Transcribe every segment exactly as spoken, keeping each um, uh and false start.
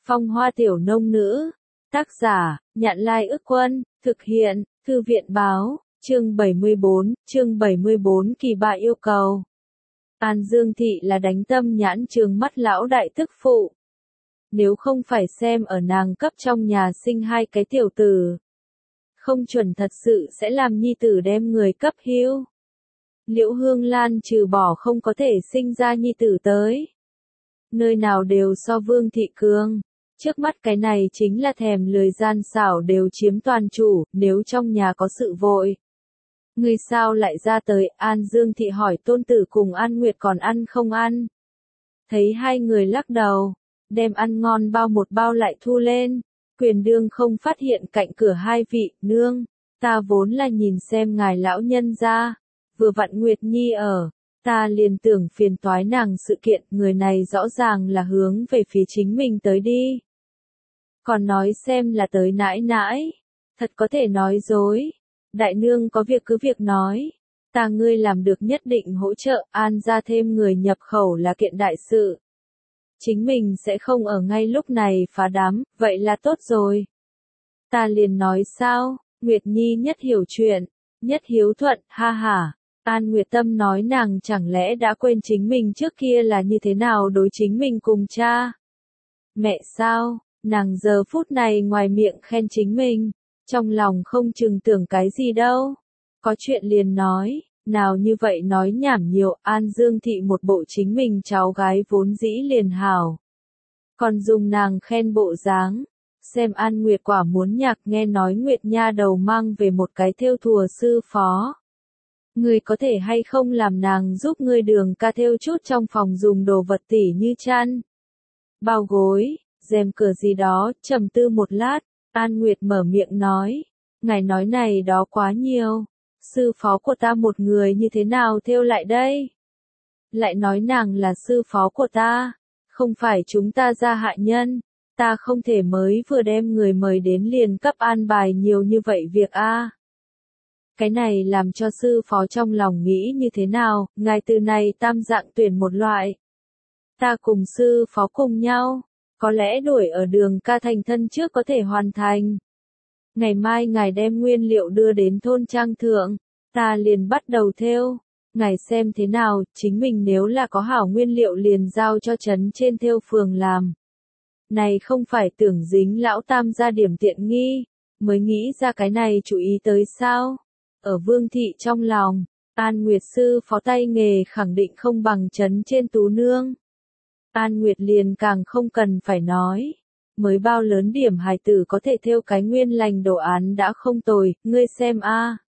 Phong Hoa Tiểu Nông Nữ. Tác giả, Nhạn Lai Ức Quân, thực hiện, Thư viện Báo, chương bảy mươi bốn, chương bảy mươi bốn Kỳ Bạ yêu cầu. An Dương Thị là đánh tâm nhãn trừng mắt lão đại tức phụ. Nếu không phải xem ở nàng cấp trong nhà sinh hai cái tiểu tử, không chuẩn thật sự sẽ làm nhi tử đem người cấp hiếu. Liễu Hương Lan trừ bỏ không có thể sinh ra nhi tử tới, nơi nào đều so Vương Thị cường. Trước mắt cái này chính là thèm lười gian xảo đều chiếm toàn chủ, nếu trong nhà có sự vội. Người sao lại ra tới? An Dương Thị hỏi tôn tử cùng An Nguyệt còn ăn không ăn. Thấy hai người lắc đầu, đem ăn ngon bao một bao lại thu lên. Quyền đương không phát hiện cạnh cửa hai vị, nương, ta vốn là nhìn xem ngài lão nhân ra, vừa vặn Nguyệt Nhi ở, ta liền tưởng phiền toái nàng sự kiện, người này rõ ràng là hướng về phía chính mình tới đi. Còn nói xem là tới nãi nãi, thật có thể nói dối. Đại nương có việc cứ việc nói, ta ngươi làm được nhất định hỗ trợ, An ra thêm người nhập khẩu là kiện đại sự. Chính mình sẽ không ở ngay lúc này phá đám, vậy là tốt rồi. Ta liền nói sao, Nguyệt Nhi nhất hiểu chuyện, nhất hiếu thuận, ha ha. An Nguyệt Tâm nói nàng chẳng lẽ đã quên chính mình trước kia là như thế nào đối chính mình cùng cha. Mẹ sao, nàng giờ phút này ngoài miệng khen chính mình, trong lòng không chừng tưởng cái gì đâu. Có chuyện liền nói, nào như vậy nói nhảm nhiều. An Dương Thị một bộ chính mình cháu gái vốn dĩ liền hảo, còn dùng nàng khen bộ dáng. Xem An Nguyệt quả muốn nhạc, nghe nói Nguyệt nha đầu mang về một cái thêu thùa sư phó. Ngươi có thể hay không làm nàng giúp ngươi Đường ca thêu chút trong phòng dùng đồ vật tỉ như chăn, bao gối, rèm cửa gì đó. Trầm tư một lát, An Nguyệt mở miệng nói, ngài nói này đó quá nhiều, sư phó của ta một người như thế nào thêu lại đây? Lại nói nàng là sư phó của ta, không phải chúng ta gia hạ nhân, ta không thể mới vừa đem người mời đến liền cấp an bài nhiều như vậy việc a. À. Cái này làm cho sư phó trong lòng nghĩ như thế nào? Ngài từ này tam dạng tuyển một loại, ta cùng sư phó cùng nhau, có lẽ đuổi ở Đường ca thành thân trước có thể hoàn thành. Ngày mai ngài đem nguyên liệu đưa đến thôn trang thượng, ta liền bắt đầu thêu. Ngài xem thế nào, chính mình nếu là có hảo nguyên liệu liền giao cho trấn trên thêu phường làm. Này không phải tưởng dính lão tam ra điểm tiện nghi, mới nghĩ ra cái này chú ý tới sao? Ở Vương Thị trong lòng, An Nguyệt sư phó tay nghề khẳng định không bằng trấn trên tú nương. An Nguyệt liền càng không cần phải nói, mới bao lớn điểm hài tử có thể thêu cái nguyên lành đồ án đã không tồi, ngươi xem a. À.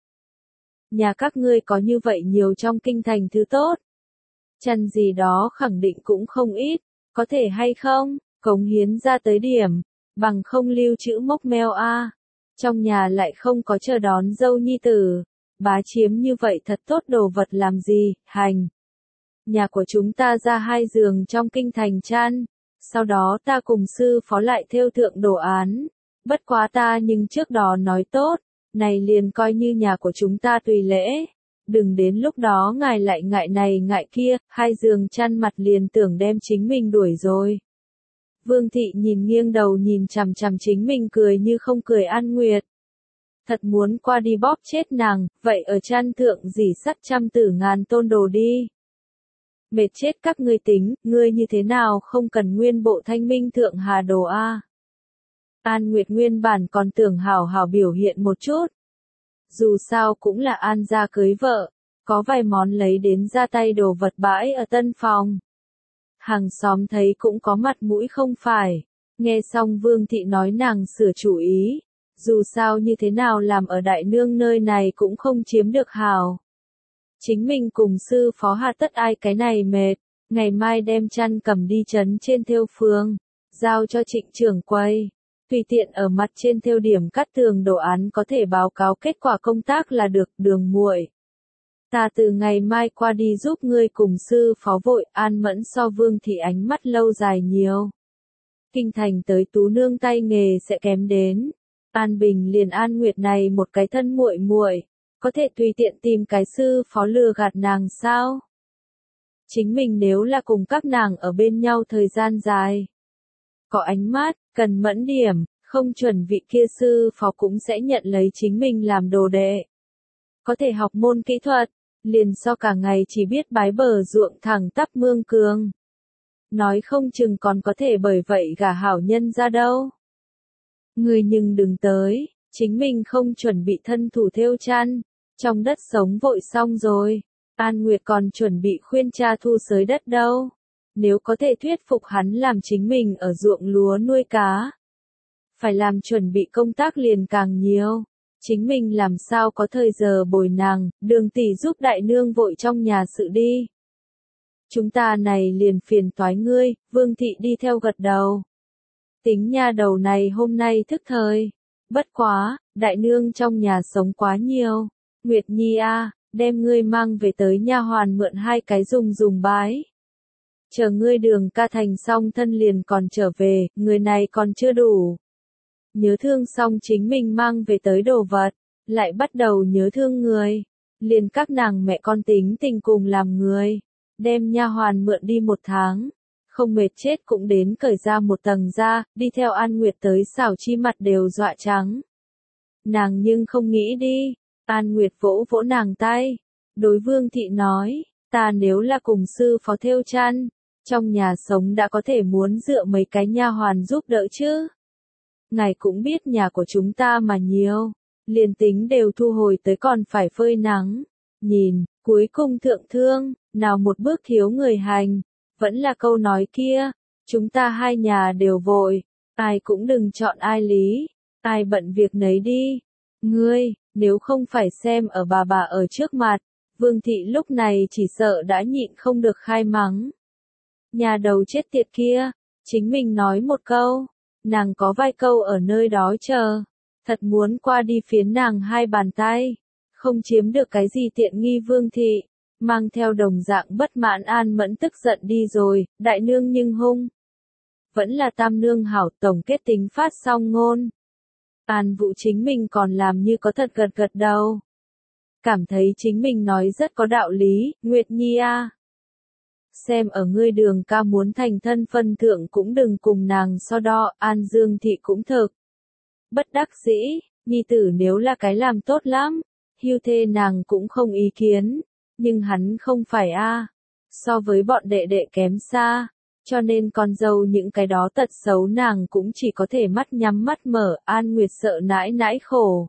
Nhà các ngươi có như vậy nhiều trong kinh thành thứ tốt, chăn gì đó khẳng định cũng không ít, có thể hay không, cống hiến ra tới điểm, bằng không lưu trữ mốc meo a. À. Trong nhà lại không có chờ đón dâu nhi tử, bá chiếm như vậy thật tốt đồ vật làm gì, hành. Nhà của chúng ta ra hai giường trong kinh thành chăn, sau đó ta cùng sư phó lại thêu thượng đồ án, bất quá ta nhưng trước đó nói tốt, này liền coi như nhà của chúng ta tùy lễ, đừng đến lúc đó ngài lại ngại này ngại kia, hai giường chăn mặt liền tưởng đem chính mình đuổi rồi. Vương Thị nhìn nghiêng đầu nhìn chằm chằm chính mình cười như không cười An Nguyệt. Thật muốn qua đi bóp chết nàng, vậy ở chăn thượng dỉ sắt trăm tử ngàn tôn đồ đi. Mệt chết các ngươi tính, ngươi như thế nào không cần nguyên bộ thanh minh thượng hà đồ a. À. An Nguyệt nguyên bản còn tưởng hảo hảo biểu hiện một chút. Dù sao cũng là An gia cưới vợ, có vài món lấy đến ra tay đồ vật bãi ở tân phòng. Hàng xóm thấy cũng có mặt mũi không phải. Nghe xong Vương Thị nói nàng sửa chủ ý, dù sao như thế nào làm ở đại nương nơi này cũng không chiếm được hào. Chính mình cùng sư phó hà tất ai cái này mệt, ngày mai đem chăn cầm đi trấn trên thêu phường, giao cho Trịnh trưởng quầy, tùy tiện ở mặt trên thêu điểm cắt tường đồ án có thể báo cáo kết quả công tác là được. Đường muội, ta từ ngày mai qua đi giúp ngươi cùng sư phó vội. An Mẫn so Vương Thị ánh mắt lâu dài nhiều. Kinh thành tới tú nương tay nghề sẽ kém đến. An Bình liền An Nguyệt này một cái thân muội muội, có thể tùy tiện tìm cái sư phó lừa gạt nàng sao? Chính mình nếu là cùng các nàng ở bên nhau thời gian dài, có ánh mắt, cần mẫn điểm, không chuẩn vị kia sư phó cũng sẽ nhận lấy chính mình làm đồ đệ. Có thể học môn kỹ thuật, liền so cả ngày chỉ biết bái bờ ruộng thẳng tắp mương cường. Nói không chừng còn có thể bởi vậy gả hảo nhân ra đâu. Người nhưng đừng tới, chính mình không chuẩn bị thân thủ thêu chăn, trong đất sống vội xong rồi, An Nguyệt còn chuẩn bị khuyên cha thu xới đất đâu. Nếu có thể thuyết phục hắn làm chính mình ở ruộng lúa nuôi cá, phải làm chuẩn bị công tác liền càng nhiều. Chính mình làm sao có thời giờ bồi nàng, Đường tỷ giúp đại nương vội trong nhà sự đi. Chúng ta này liền phiền toái ngươi, Vương thị đi theo gật đầu. Tính nha đầu này hôm nay thức thời. Bất quá, đại nương trong nhà sống quá nhiều. Nguyệt Nhi a, đem ngươi mang về tới nha hoàn mượn hai cái dùng dùng bái. Chờ ngươi Đường ca thành xong thân liền còn trở về, người này còn chưa đủ. Nhớ thương xong chính mình mang về tới đồ vật, lại bắt đầu nhớ thương người. Liền các nàng mẹ con tính tình cùng làm người, đem nha hoàn mượn đi một tháng. Không mệt chết cũng đến cởi ra một tầng da, đi theo An Nguyệt tới xảo chi mặt đều dọa trắng. Nàng nhưng không nghĩ đi, An Nguyệt vỗ vỗ nàng tay. Đối Vương thị nói, ta nếu là cùng sư phó thêu chăn, trong nhà sống đã có thể muốn dựa mấy cái nha hoàn giúp đỡ chứ. Ngài cũng biết nhà của chúng ta mà nhiều, liền tính đều thu hồi tới còn phải phơi nắng. Nhìn, cuối cùng thượng thương, nào một bước thiếu người hành, vẫn là câu nói kia, chúng ta hai nhà đều vội, ai cũng đừng chọn ai lý, ai bận việc nấy đi. Ngươi, nếu không phải xem ở bà bà ở trước mặt, Vương thị lúc này chỉ sợ đã nhịn không được khai mắng. Nhà đầu chết tiệt kia, chính mình nói một câu, nàng có vài câu ở nơi đó chờ, thật muốn qua đi phiến nàng hai bàn tay, không chiếm được cái gì tiện nghi. Vương thị, mang theo đồng dạng bất mãn An Mẫn tức giận đi rồi, đại nương nhưng hung. Vẫn là tam nương hảo, tổng kết tính phát xong ngôn. An Vũ chính mình còn làm như có thật gật gật đầu. Cảm thấy chính mình nói rất có đạo lý, Nguyệt Nhi a. Xem ở ngươi Đường ca muốn thành thân phân thượng cũng đừng cùng nàng so đo, An Dương thị cũng thực. Bất đắc dĩ, nhi tử nếu là cái làm tốt lắm, hưu thê nàng cũng không ý kiến, nhưng hắn không phải a, so với bọn đệ đệ kém xa, cho nên con dâu những cái đó tật xấu nàng cũng chỉ có thể mắt nhắm mắt mở. An Nguyệt sợ nãi nãi khổ.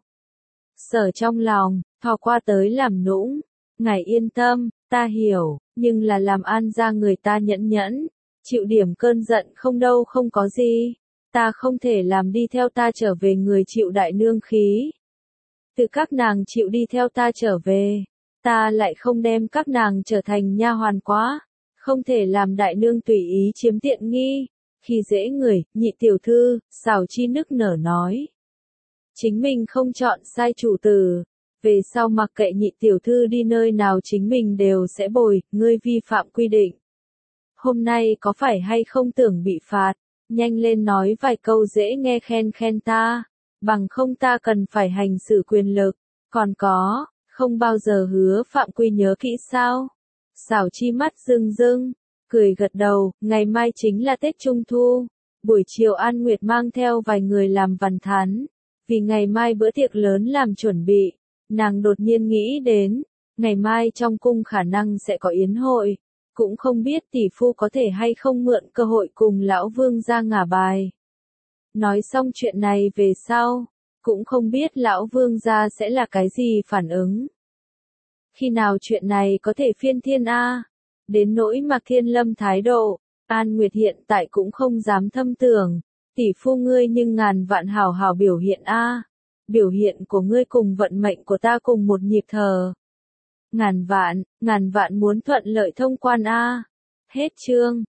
Sở trong lòng, thò qua tới làm nũng, ngài yên tâm, ta hiểu, nhưng là làm An ra người ta nhẫn nhẫn, chịu điểm cơn giận không đâu không có gì, ta không thể làm đi theo ta trở về người chịu đại nương khí. Từ các nàng chịu đi theo ta trở về, ta lại không đem các nàng trở thành nha hoàn quá, không thể làm đại nương tùy ý chiếm tiện nghi, khi dễ người. Nhị tiểu thư, xảo chi nức nở nói. Chính mình không chọn sai chủ tử, về sau mặc kệ nhị tiểu thư đi nơi nào chính mình đều sẽ bồi, ngươi vi phạm quy định. Hôm nay có phải hay không tưởng bị phạt, nhanh lên nói vài câu dễ nghe khen khen ta, bằng không ta cần phải hành xử quyền lực, còn có, không bao giờ hứa phạm quy nhớ kỹ sao. Xảo chi mắt rưng rưng, cười gật đầu, ngày mai chính là Tết Trung Thu, buổi chiều An Nguyệt mang theo vài người làm văn thán, vì ngày mai bữa tiệc lớn làm chuẩn bị. Nàng đột nhiên nghĩ đến, ngày mai trong cung khả năng sẽ có yến hội, cũng không biết tỷ phu có thể hay không mượn cơ hội cùng lão Vương ra ngả bài. Nói xong chuyện này về sau, cũng không biết lão Vương ra sẽ là cái gì phản ứng. Khi nào chuyện này có thể phiên thiên a? Đến nỗi Mạc Thiên Lâm thái độ, An Nguyệt hiện tại cũng không dám thâm tưởng, tỷ phu ngươi nhưng ngàn vạn hảo hảo biểu hiện a. Biểu hiện của ngươi cùng vận mệnh của ta cùng một nhịp thở. Ngàn vạn, ngàn vạn muốn thuận lợi thông quan a. Hết chương.